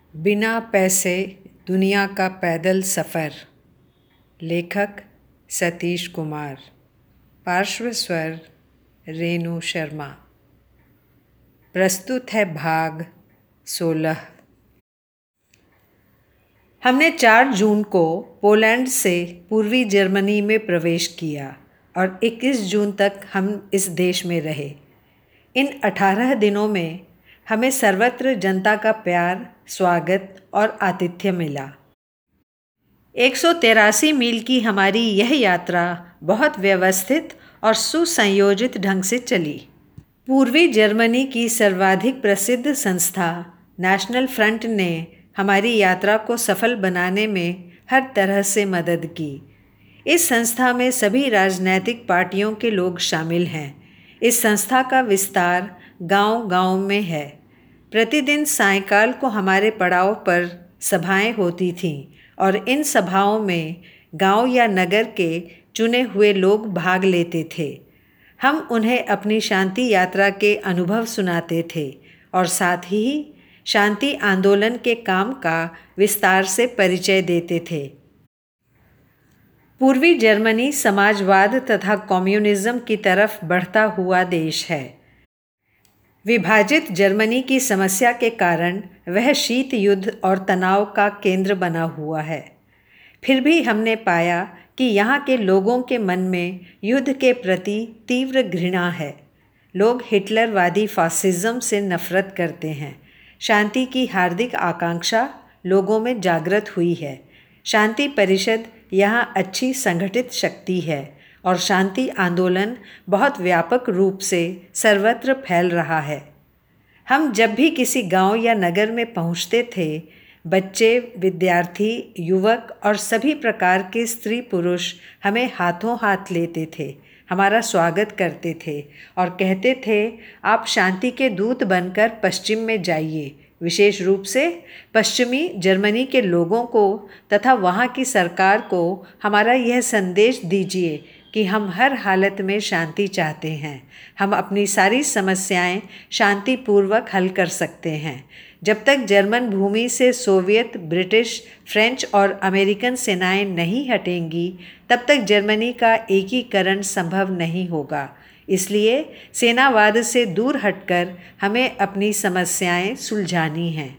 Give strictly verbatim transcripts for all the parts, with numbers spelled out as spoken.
बिना पैसे दुनिया का पैदल सफ़र। लेखक सतीश कुमार। पार्श्व स्वर रेणु शर्मा। प्रस्तुत है भाग सोलह। हमने चार जून को पोलैंड से पूर्वी जर्मनी में प्रवेश किया और इक्कीस जून तक हम इस देश में रहे। इन अठारह दिनों में हमें सर्वत्र जनता का प्यार, स्वागत और आतिथ्य मिला। एक सौ तेरासी मील की हमारी यह यात्रा बहुत व्यवस्थित और सुसंयोजित ढंग से चली। पूर्वी जर्मनी की सर्वाधिक प्रसिद्ध संस्था नेशनल फ्रंट ने हमारी यात्रा को सफल बनाने में हर तरह से मदद की। इस संस्था में सभी राजनैतिक पार्टियों के लोग शामिल हैं। इस संस्था का विस्तार गांव-गांव में है। प्रतिदिन सायंकाल को हमारे पड़ाव पर सभाएं होती थीं और इन सभाओं में गांव या नगर के चुने हुए लोग भाग लेते थे। हम उन्हें अपनी शांति यात्रा के अनुभव सुनाते थे और साथ ही शांति आंदोलन के काम का विस्तार से परिचय देते थे। पूर्वी जर्मनी समाजवाद तथा कम्युनिज्म की तरफ बढ़ता हुआ देश है। विभाजित जर्मनी की समस्या के कारण वह शीत युद्ध और तनाव का केंद्र बना हुआ है। फिर भी हमने पाया कि यहाँ के लोगों के मन में युद्ध के प्रति तीव्र घृणा है। लोग हिटलरवादी फासिज्म से नफरत करते हैं। शांति की हार्दिक आकांक्षा लोगों में जागृत हुई है। शांति परिषद यहाँ अच्छी संगठित शक्ति है और शांति आंदोलन बहुत व्यापक रूप से सर्वत्र फैल रहा है। हम जब भी किसी गांव या नगर में पहुँचते थे, बच्चे, विद्यार्थी, युवक और सभी प्रकार के स्त्री पुरुष हमें हाथों हाथ लेते थे, हमारा स्वागत करते थे और कहते थे, आप शांति के दूत बनकर पश्चिम में जाइए। विशेष रूप से पश्चिमी जर्मनी के लोगों को तथा वहाँ की सरकार को हमारा यह संदेश दीजिए कि हम हर हालत में शांति चाहते हैं। हम अपनी सारी समस्याएं शांतिपूर्वक हल कर सकते हैं। जब तक जर्मन भूमि से सोवियत, ब्रिटिश, फ्रेंच और अमेरिकन सेनाएं नहीं हटेंगी, तब तक जर्मनी का एकीकरण संभव नहीं होगा। इसलिए सेनावाद से दूर हटकर हमें अपनी समस्याएं सुलझानी हैं।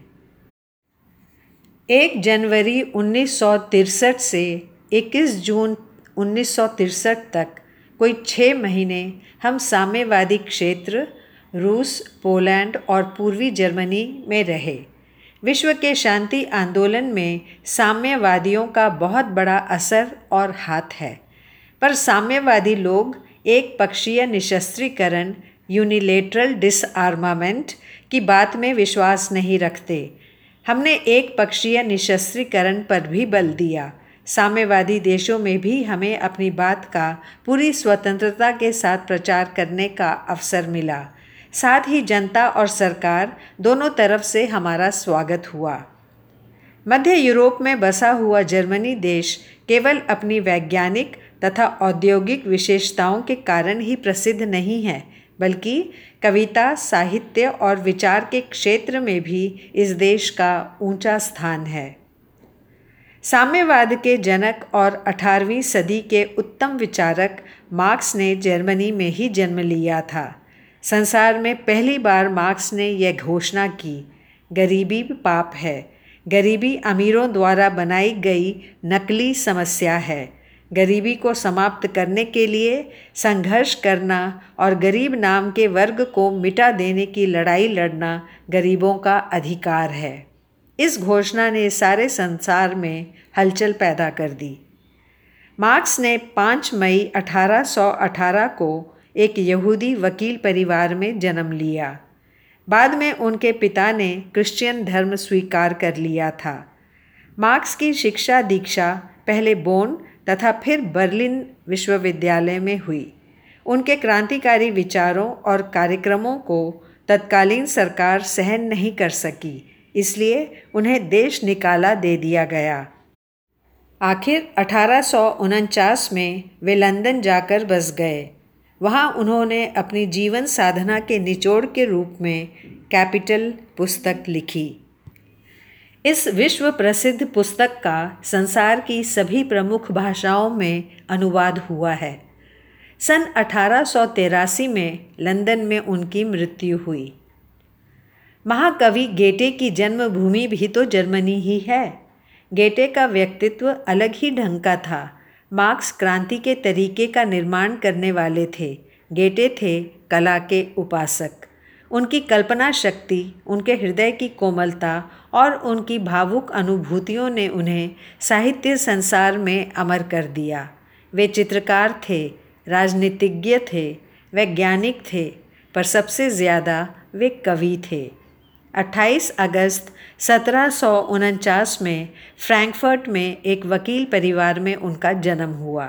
एक जनवरी उन्नीस सौ तिरसठ से इक्कीस जून उन्नीस सौ तिरसठ तक कोई छः महीने हम साम्यवादी क्षेत्र रूस, पोलैंड और पूर्वी जर्मनी में रहे। विश्व के शांति आंदोलन में साम्यवादियों का बहुत बड़ा असर और हाथ है, पर साम्यवादी लोग एक पक्षीय निशस्त्रीकरण यूनिलेटरल डिसआर्मामेंट की बात में विश्वास नहीं रखते। हमने एक पक्षीय निशस्त्रीकरण पर भी बल दिया। साम्यवादी देशों में भी हमें अपनी बात का पूरी स्वतंत्रता के साथ प्रचार करने का अवसर मिला। साथ ही जनता और सरकार दोनों तरफ से हमारा स्वागत हुआ। मध्य यूरोप में बसा हुआ जर्मनी देश केवल अपनी वैज्ञानिक तथा औद्योगिक विशेषताओं के कारण ही प्रसिद्ध नहीं है, बल्कि कविता, साहित्य और विचार के क्षेत्र में भी इस देश का ऊंचा स्थान है। साम्यवाद के जनक और अठारहवीं सदी के उत्तम विचारक मार्क्स ने जर्मनी में ही जन्म लिया था। संसार में पहली बार मार्क्स ने यह घोषणा की, गरीबी पाप है। गरीबी अमीरों द्वारा बनाई गई नकली समस्या है। गरीबी को समाप्त करने के लिए संघर्ष करना और गरीब नाम के वर्ग को मिटा देने की लड़ाई लड़ना गरीबों का अधिकार है। इस घोषणा ने सारे संसार में हलचल पैदा कर दी। मार्क्स ने पाँच मई अठारह सौ अठारह को एक यहूदी वकील परिवार में जन्म लिया। बाद में उनके पिता ने क्रिश्चियन धर्म स्वीकार कर लिया था। मार्क्स की शिक्षा दीक्षा पहले बोन तथा फिर बर्लिन विश्वविद्यालय में हुई। उनके क्रांतिकारी विचारों और कार्यक्रमों को तत्कालीन सरकार सहन नहीं कर सकी, इसलिए उन्हें देश निकाला दे दिया गया। आखिर अठारह सौ उनचास में वे लंदन जाकर बस गए। वहाँ उन्होंने अपनी जीवन साधना के निचोड़ के रूप में कैपिटल पुस्तक लिखी। इस विश्व प्रसिद्ध पुस्तक का संसार की सभी प्रमुख भाषाओं में अनुवाद हुआ है। सन अठारह सौ तिरासी में लंदन में उनकी मृत्यु हुई। महाकवि गेटे की जन्मभूमि भी तो जर्मनी ही है। गेटे का व्यक्तित्व अलग ही ढंग का था। मार्क्स क्रांति के तरीके का निर्माण करने वाले थे। गेटे थे कला के उपासक। उनकी कल्पना शक्ति, उनके हृदय की कोमलता और उनकी भावुक अनुभूतियों ने उन्हें साहित्य संसार में अमर कर दिया। वे चित्रकार थे, राजनीतिज्ञ थे, वैज्ञानिक थे, पर सबसे ज़्यादा वे कवि थे। अट्ठाईस अगस्त सत्रह सौ उनचास में फ्रैंकफर्ट में एक वकील परिवार में उनका जन्म हुआ।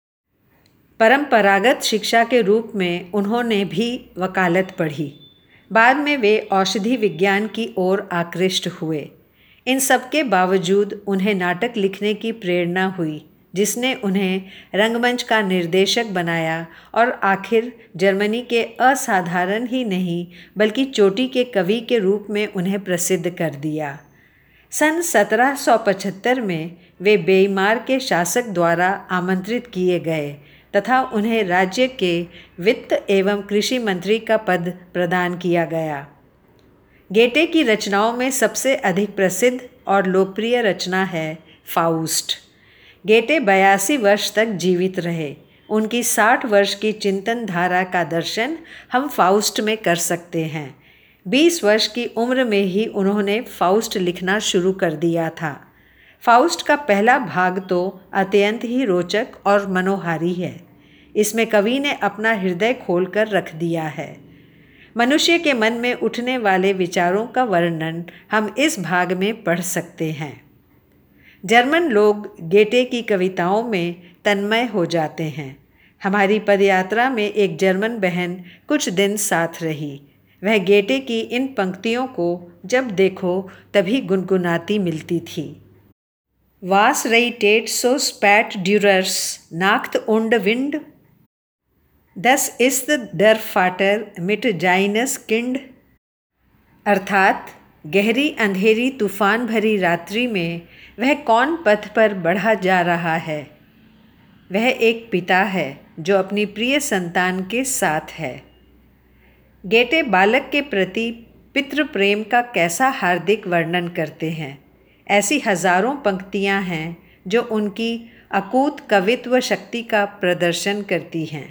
परंपरागत शिक्षा के रूप में उन्होंने भी वकालत पढ़ी। बाद में वे औषधि विज्ञान की ओर आकृष्ट हुए। इन सब के बावजूद उन्हें नाटक लिखने की प्रेरणा हुई, जिसने उन्हें रंगमंच का निर्देशक बनाया और आखिर जर्मनी के असाधारण ही नहीं बल्कि चोटी के कवि के रूप में उन्हें प्रसिद्ध कर दिया। सन सत्रह सौ पचहत्तर में वे वेइमार के शासक द्वारा आमंत्रित किए गए तथा उन्हें राज्य के वित्त एवं कृषि मंत्री का पद प्रदान किया गया। गेटे की रचनाओं में सबसे अधिक प्रसिद्ध और लोकप्रिय रचना है फाउस्ट। गेटे बयासी वर्ष तक जीवित रहे। उनकी साठ वर्ष की चिंतन धारा का दर्शन हम फाउस्ट में कर सकते हैं। बीस वर्ष की उम्र में ही उन्होंने फाउस्ट लिखना शुरू कर दिया था। फाउस्ट का पहला भाग तो अत्यंत ही रोचक और मनोहारी है। इसमें कवि ने अपना हृदय खोलकर रख दिया है। मनुष्य के मन में उठने वाले विचारों का वर्णन हम इस भाग में पढ़ सकते हैं। जर्मन लोग गेटे की कविताओं में तन्मय हो जाते हैं। हमारी पदयात्रा में एक जर्मन बहन कुछ दिन साथ रही। वह गेटे की इन पंक्तियों को जब देखो तभी गुनगुनाती मिलती थी। Was reitet so spät Dürers Nacht und Wind? Das ist der Vater mit seines Kind। अर्थात गहरी अंधेरी तूफान भरी रात्रि में वह कौन पथ पर बढ़ा जा रहा है। वह एक पिता है जो अपनी प्रिय संतान के साथ है। गेटे बालक के प्रति पितृ प्रेम का कैसा हार्दिक वर्णन करते हैं। ऐसी हजारों पंक्तियां हैं जो उनकी अकूत कवित्व शक्ति का प्रदर्शन करती हैं।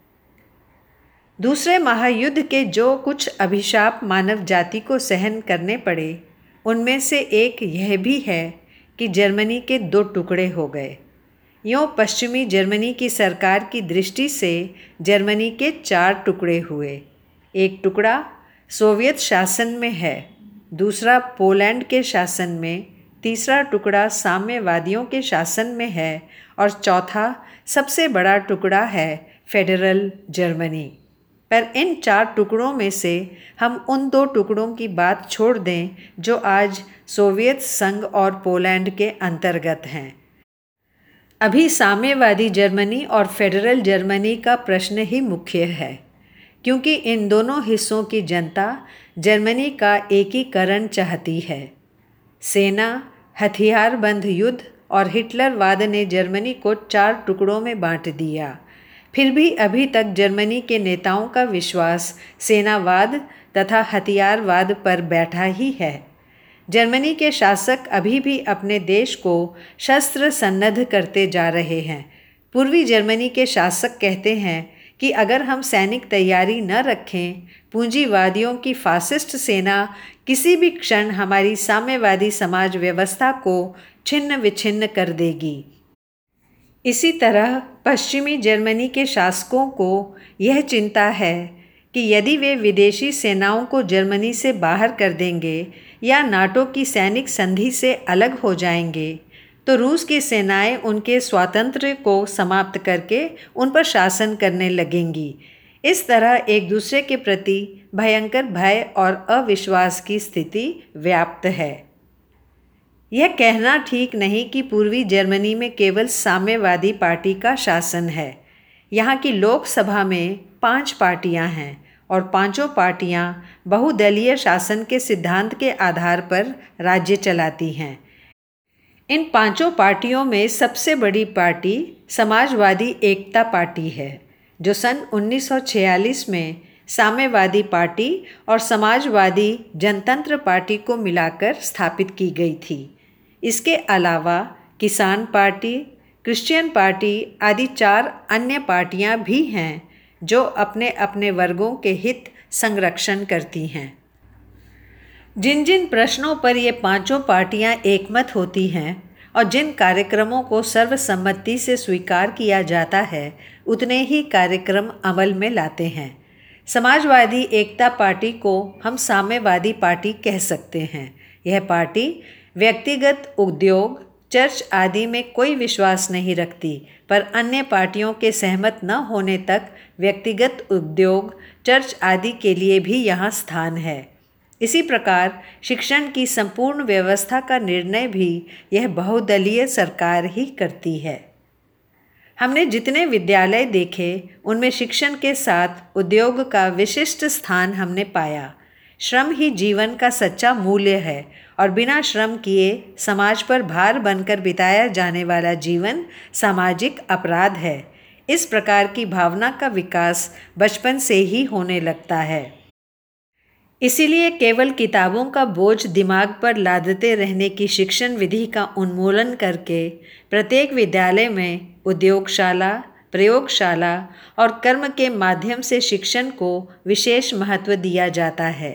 दूसरे महायुद्ध के जो कुछ अभिशाप मानव जाति को सहन करने पड़े, उनमें से एक यह भी है कि जर्मनी के दो टुकड़े हो गए। यूँ पश्चिमी जर्मनी की सरकार की दृष्टि से जर्मनी के चार टुकड़े हुए। एक टुकड़ा सोवियत शासन में है, दूसरा पोलैंड के शासन में, तीसरा टुकड़ा साम्यवादियों के शासन में है और चौथा सबसे बड़ा टुकड़ा है फेडरल जर्मनी। पर इन चार टुकड़ों में से हम उन दो टुकड़ों की बात छोड़ दें जो आज सोवियत संघ और पोलैंड के अंतर्गत हैं। अभी साम्यवादी जर्मनी और फेडरल जर्मनी का प्रश्न ही मुख्य है, क्योंकि इन दोनों हिस्सों की जनता जर्मनी का एकीकरण चाहती है। सेना, हथियारबंद युद्ध और हिटलरवाद ने जर्मनी को चार टुकड़ों में बांट दिया। फिर भी अभी तक जर्मनी के नेताओं का विश्वास सेनावाद तथा हथियारवाद पर बैठा ही है। जर्मनी के शासक अभी भी अपने देश को शस्त्र सन्नद्ध करते जा रहे हैं। पूर्वी जर्मनी के शासक कहते हैं कि अगर हम सैनिक तैयारी न रखें, पूंजीवादियों की फासिस्ट सेना किसी भी क्षण हमारी साम्यवादी समाज व्यवस्था को छिन्न विछिन्न कर देगी। इसी तरह पश्चिमी जर्मनी के शासकों को यह चिंता है कि यदि वे विदेशी सेनाओं को जर्मनी से बाहर कर देंगे या नाटो की सैनिक संधि से अलग हो जाएंगे, तो रूस की सेनाएं उनके स्वातंत्र्य को समाप्त करके उन पर शासन करने लगेंगी। इस तरह एक दूसरे के प्रति भयंकर भय और अविश्वास की स्थिति व्याप्त है। यह कहना ठीक नहीं कि पूर्वी जर्मनी में केवल साम्यवादी पार्टी का शासन है। यहाँ की लोकसभा में पांच पार्टियां हैं और पांचों पार्टियां बहुदलीय शासन के सिद्धांत के आधार पर राज्य चलाती हैं। इन पांचों पार्टियों में सबसे बड़ी पार्टी समाजवादी एकता पार्टी है, जो सन उन्नीस सौ छियालीस में साम्यवादी पार्टी और समाजवादी जनतंत्र पार्टी को मिलाकर स्थापित की गई थी। इसके अलावा किसान पार्टी, क्रिश्चियन पार्टी आदि चार अन्य पार्टियां भी हैं जो अपने अपने वर्गों के हित संरक्षण करती हैं। जिन जिन प्रश्नों पर ये पांचों पार्टियां एकमत होती हैं और जिन कार्यक्रमों को सर्वसम्मति से स्वीकार किया जाता है, उतने ही कार्यक्रम अमल में लाते हैं। समाजवादी एकता पार्टी को हम साम्यवादी पार्टी कह सकते हैं। यह पार्टी व्यक्तिगत उद्योग, चर्च आदि में कोई विश्वास नहीं रखती, पर अन्य पार्टियों के सहमत न होने तक व्यक्तिगत उद्योग, चर्च आदि के लिए भी यहाँ स्थान है। इसी प्रकार शिक्षण की संपूर्ण व्यवस्था का निर्णय भी यह बहुदलीय सरकार ही करती है। हमने जितने विद्यालय देखे, उनमें शिक्षण के साथ उद्योग का विशिष्ट स्थान हमने पाया। श्रम ही जीवन का सच्चा मूल्य है और बिना श्रम किए समाज पर भार बनकर बिताया जाने वाला जीवन सामाजिक अपराध है। इस प्रकार की भावना का विकास बचपन से ही होने लगता है। इसीलिए केवल किताबों का बोझ दिमाग पर लादते रहने की शिक्षण विधि का उन्मूलन करके प्रत्येक विद्यालय में उद्योगशाला, प्रयोगशाला और कर्म के माध्यम से शिक्षण को विशेष महत्व दिया जाता है।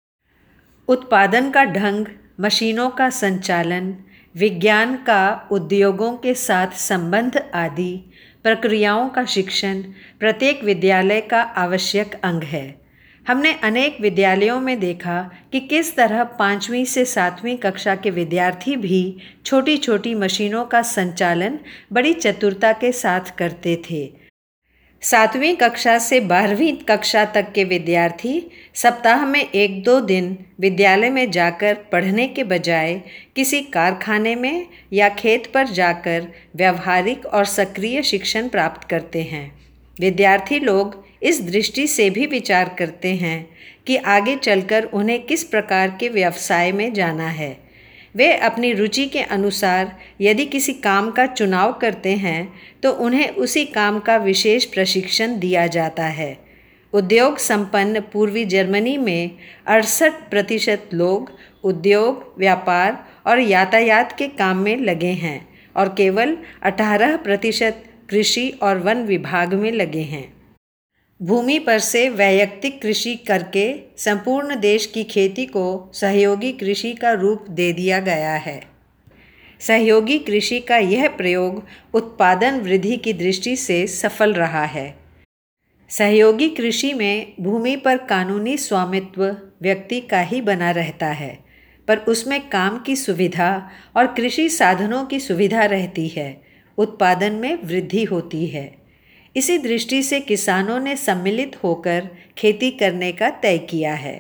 उत्पादन का ढंग, मशीनों का संचालन, विज्ञान का उद्योगों के साथ संबंध आदि प्रक्रियाओं का शिक्षण प्रत्येक विद्यालय का आवश्यक अंग है। हमने अनेक विद्यालयों में देखा कि किस तरह पाँचवीं से सातवीं कक्षा के विद्यार्थी भी छोटी छोटी मशीनों का संचालन बड़ी चतुरता के साथ करते थे। सातवीं कक्षा से बारहवीं कक्षा तक के विद्यार्थी सप्ताह में एक दो दिन विद्यालय में जाकर पढ़ने के बजाय किसी कारखाने में या खेत पर जाकर व्यावहारिक और सक्रिय शिक्षण प्राप्त करते हैं। विद्यार्थी लोग इस दृष्टि से भी विचार करते हैं कि आगे चलकर उन्हें किस प्रकार के व्यवसाय में जाना है। वे अपनी रुचि के अनुसार यदि किसी काम का चुनाव करते हैं तो उन्हें उसी काम का विशेष प्रशिक्षण दिया जाता है। उद्योग संपन्न पूर्वी जर्मनी में अड़सठ प्रतिशत लोग उद्योग, व्यापार और यातायात के काम में लगे हैं और केवल अठारह प्रतिशत कृषि और वन विभाग में लगे हैं। भूमि पर से वैयक्तिक कृषि करके संपूर्ण देश की खेती को सहयोगी कृषि का रूप दे दिया गया है। सहयोगी कृषि का यह प्रयोग उत्पादन वृद्धि की दृष्टि से सफल रहा है। सहयोगी कृषि में भूमि पर कानूनी स्वामित्व व्यक्ति का ही बना रहता है, पर उसमें काम की सुविधा और कृषि साधनों की सुविधा रहती है। उत्पादन में वृद्धि होती है। इसी दृष्टि से किसानों ने सम्मिलित होकर खेती करने का तय किया है।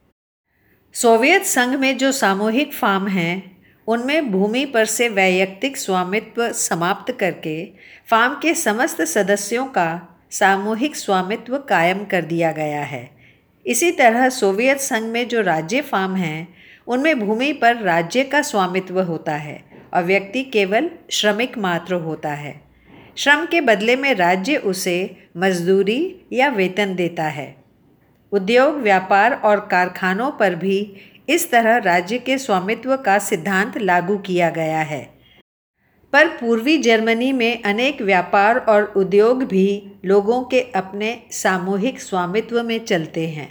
सोवियत संघ में जो सामूहिक फार्म हैं, उनमें भूमि पर से वैयक्तिक स्वामित्व समाप्त करके फार्म के समस्त सदस्यों का सामूहिक स्वामित्व कायम कर दिया गया है। इसी तरह सोवियत संघ में जो राज्य फार्म हैं, उनमें भूमि पर राज्य का स्वामित्व होता है और व्यक्ति केवल श्रमिक मात्र होता है। श्रम के बदले में राज्य उसे मजदूरी या वेतन देता है। उद्योग, व्यापार और कारखानों पर भी इस तरह राज्य के स्वामित्व का सिद्धांत लागू किया गया है। पर पूर्वी जर्मनी में अनेक व्यापार और उद्योग भी लोगों के अपने सामूहिक स्वामित्व में चलते हैं।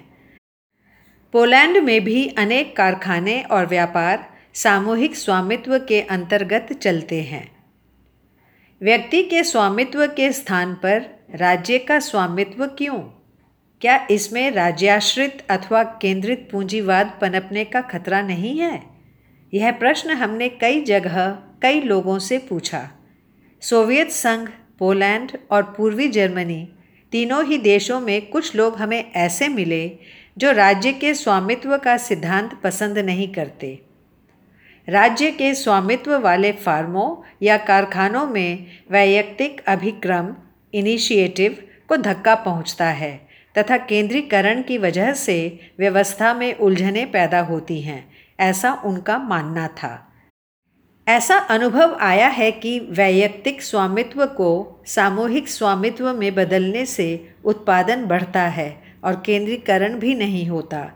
पोलैंड में भी अनेक कारखाने और व्यापार सामूहिक स्वामित्व के अंतर्गत चलते हैं। व्यक्ति के स्वामित्व के स्थान पर राज्य का स्वामित्व क्यों? क्या इसमें राज्याश्रित अथवा केंद्रित पूंजीवाद पनपने का खतरा नहीं है? यह प्रश्न हमने कई जगह कई लोगों से पूछा। सोवियत संघ, पोलैंड और पूर्वी जर्मनी तीनों ही देशों में कुछ लोग हमें ऐसे मिले जो राज्य के स्वामित्व का सिद्धांत पसंद नहीं करते। राज्य के स्वामित्व वाले फार्मों या कारखानों में वैयक्तिक अभिक्रम इनिशिएटिव को धक्का पहुंचता है। तथा केंद्रीकरण की वजह से व्यवस्था में उलझनें पैदा होती हैं, ऐसा उनका मानना था। ऐसा अनुभव आया है कि वैयक्तिक स्वामित्व को सामूहिक स्वामित्व में बदलने से उत्पादन बढ़ता है और केंद्रीकरण भी नहीं होता।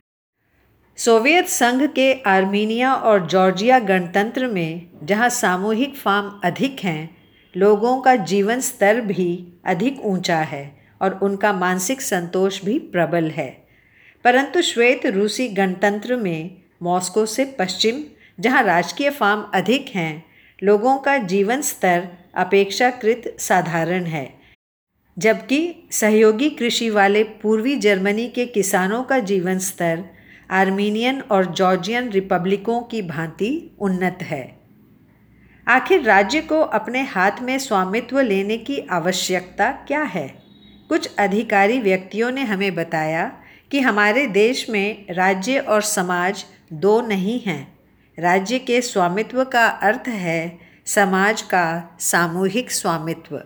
सोवियत संघ के आर्मीनिया और जॉर्जिया गणतंत्र में, जहां सामूहिक फार्म अधिक हैं, लोगों का जीवन स्तर भी अधिक ऊंचा है और उनका मानसिक संतोष भी प्रबल है। परंतु श्वेत रूसी गणतंत्र में, मॉस्को से पश्चिम, जहां राजकीय फार्म अधिक हैं, लोगों का जीवन स्तर अपेक्षाकृत साधारण है, जबकि सहयोगी कृषि वाले पूर्वी जर्मनी के किसानों का जीवन स्तर आर्मीनियन और जॉर्जियन रिपब्लिकों की भांति उन्नत है। आखिर राज्य को अपने हाथ में स्वामित्व लेने की आवश्यकता क्या है? कुछ अधिकारी व्यक्तियों ने हमें बताया कि हमारे देश में राज्य और समाज दो नहीं हैं। राज्य के स्वामित्व का अर्थ है समाज का सामूहिक स्वामित्व।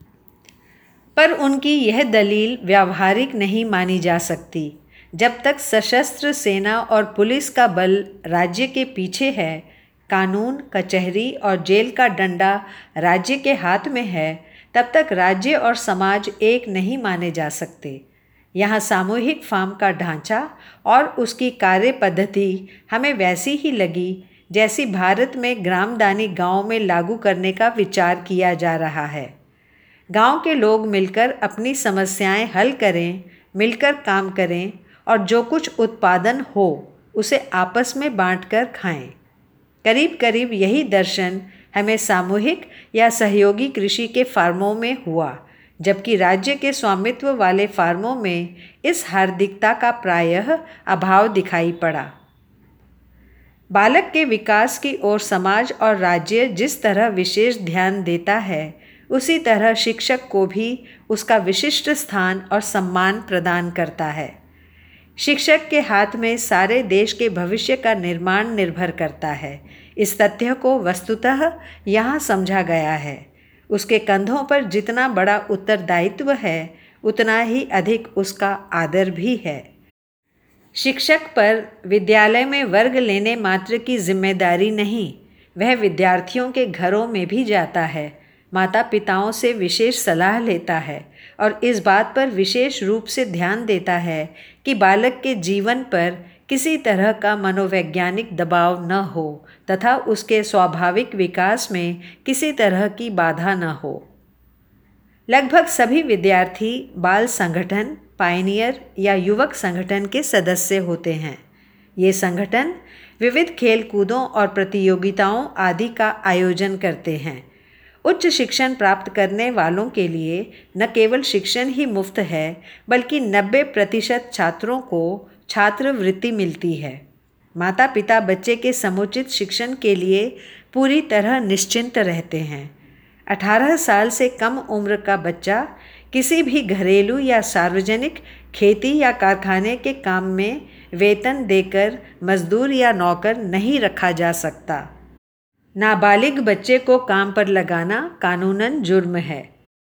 पर उनकी यह दलील व्यावहारिक नहीं मानी जा सकती। जब तक सशस्त्र सेना और पुलिस का बल राज्य के पीछे है, कानून, कचहरी और जेल का डंडा राज्य के हाथ में है, तब तक राज्य और समाज एक नहीं माने जा सकते। यहाँ सामूहिक फार्म का ढांचा और उसकी कार्य पद्धति हमें वैसी ही लगी जैसी भारत में ग्रामदानी गांव में लागू करने का विचार किया जा रहा है। गांव के लोग मिलकर अपनी समस्याएं हल करें, मिलकर काम करें और जो कुछ उत्पादन हो उसे आपस में बांटकर खाएं। करीब करीब यही दर्शन हमें सामूहिक या सहयोगी कृषि के फार्मों में हुआ, जबकि राज्य के स्वामित्व वाले फार्मों में इस हार्दिकता का प्रायः अभाव दिखाई पड़ा। बालक के विकास की ओर समाज और राज्य जिस तरह विशेष ध्यान देता है, उसी तरह शिक्षक को भी उसका विशिष्ट स्थान और सम्मान प्रदान करता है। शिक्षक के हाथ में सारे देश के भविष्य का निर्माण निर्भर करता है। इस तथ्य को वस्तुतः यहाँ समझा गया है। उसके कंधों पर जितना बड़ा उत्तरदायित्व है, उतना ही अधिक उसका आदर भी है। शिक्षक पर विद्यालय में वर्ग लेने मात्र की जिम्मेदारी नहीं, वह विद्यार्थियों के घरों में भी जाता है, माता पिताओं से विशेष सलाह लेता है और इस बात पर विशेष रूप से ध्यान देता है कि बालक के जीवन पर किसी तरह का मनोवैज्ञानिक दबाव न हो तथा उसके स्वाभाविक विकास में किसी तरह की बाधा न हो। लगभग सभी विद्यार्थी बाल संगठन, पायनियर या युवक संगठन के सदस्य होते हैं। ये संगठन विविध खेल कूदों और प्रतियोगिताओं आदि का आयोजन करते हैं। उच्च शिक्षण प्राप्त करने वालों के लिए न केवल शिक्षण ही मुफ्त है, बल्कि नब्बे प्रतिशत छात्रों को छात्रवृत्ति मिलती है। माता पिता बच्चे के समुचित शिक्षण के लिए पूरी तरह निश्चिंत रहते हैं। अठारह साल से कम उम्र का बच्चा किसी भी घरेलू या सार्वजनिक खेती या कारखाने के काम में वेतन देकर मजदूर या नौकर नहीं रखा जा सकता। नाबालिग बच्चे को काम पर लगाना कानूनन जुर्म है।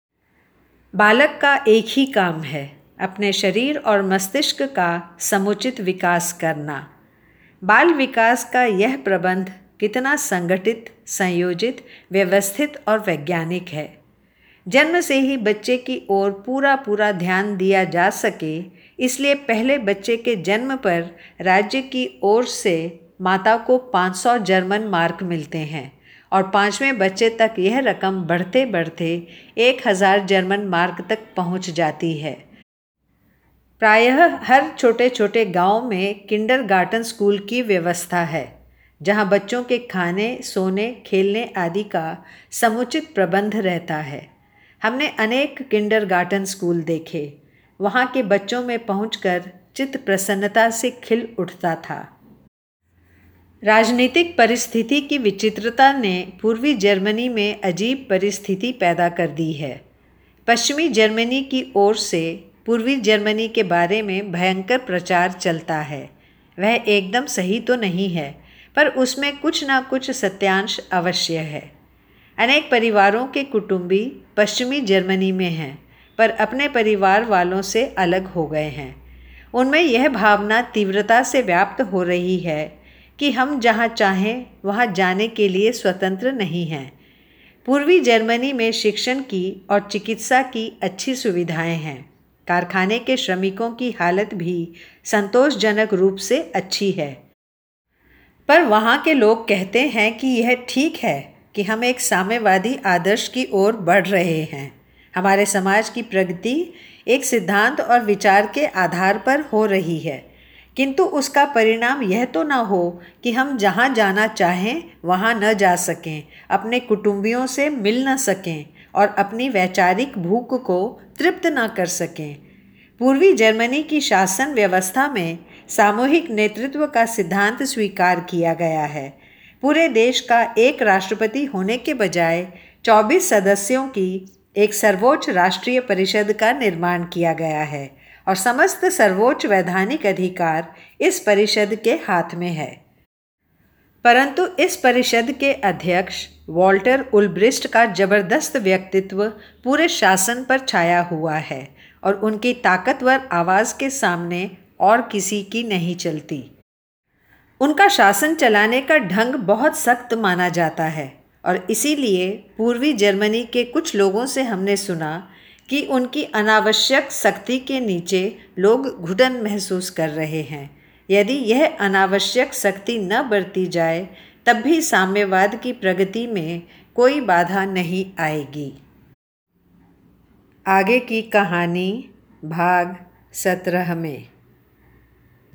बालक का एक ही काम है, अपने शरीर और मस्तिष्क का समुचित विकास करना। बाल विकास का यह प्रबंध कितना संगठित, संयोजित, व्यवस्थित और वैज्ञानिक है। जन्म से ही बच्चे की ओर पूरा पूरा ध्यान दिया जा सके, इसलिए पहले बच्चे के जन्म पर राज्य की ओर से माता को पाँच सौ जर्मन मार्क मिलते हैं और पाँचवें बच्चे तक यह रकम बढ़ते बढ़ते एक हज़ार जर्मन मार्क तक पहुंच जाती है। प्रायः हर छोटे छोटे गांव में किंडरगार्टन स्कूल की व्यवस्था है, जहां बच्चों के खाने, सोने, खेलने आदि का समुचित प्रबंध रहता है। हमने अनेक किंडरगार्टन स्कूल देखे। वहां के बच्चों में पहुंचकर चित्त प्रसन्नता से खिल उठता था। राजनीतिक परिस्थिति की विचित्रता ने पूर्वी जर्मनी में अजीब परिस्थिति पैदा कर दी है। पश्चिमी जर्मनी की ओर से पूर्वी जर्मनी के बारे में भयंकर प्रचार चलता है। वह एकदम सही तो नहीं है, पर उसमें कुछ ना कुछ सत्यांश अवश्य है। अनेक परिवारों के कुटुंबी पश्चिमी जर्मनी में हैं, पर अपने परिवार वालों से अलग हो गए हैं। उनमें यह भावना तीव्रता से व्याप्त हो रही है कि हम जहाँ चाहें वहाँ जाने के लिए स्वतंत्र नहीं हैं। पूर्वी जर्मनी में शिक्षण की और चिकित्सा की अच्छी सुविधाएं हैं। कारखाने के श्रमिकों की हालत भी संतोषजनक रूप से अच्छी है। पर वहाँ के लोग कहते हैं कि यह ठीक है कि हम एक साम्यवादी आदर्श की ओर बढ़ रहे हैं। हमारे समाज की प्रगति एक सिद्धांत और विचार के आधार पर हो रही है, किंतु उसका परिणाम यह तो न हो कि हम जहाँ जाना चाहें वहाँ न जा सकें, अपने कुटुंबियों से मिल न सकें और अपनी वैचारिक भूख को तृप्त न कर सकें। पूर्वी जर्मनी की शासन व्यवस्था में सामूहिक नेतृत्व का सिद्धांत स्वीकार किया गया है। पूरे देश का एक राष्ट्रपति होने के बजाय चौबीस सदस्यों की एक सर्वोच्च राष्ट्रीय परिषद का निर्माण किया गया है और समस्त सर्वोच्च वैधानिक अधिकार इस परिषद के हाथ में है। परंतु इस परिषद के अध्यक्ष वॉल्टर उल्ब्रिस्ट का जबरदस्त व्यक्तित्व पूरे शासन पर छाया हुआ है और उनकी ताकतवर आवाज़ के सामने और किसी की नहीं चलती। उनका शासन चलाने का ढंग बहुत सख्त माना जाता है और इसीलिए पूर्वी जर्मनी के कुछ लोगों से हमने सुना कि उनकी अनावश्यक सख्ती के नीचे लोग घुटन महसूस कर रहे हैं। यदि यह अनावश्यक सख्ती न बरती जाए तब भी साम्यवाद की प्रगति में कोई बाधा नहीं आएगी। आगे की कहानी भाग सत्रह में।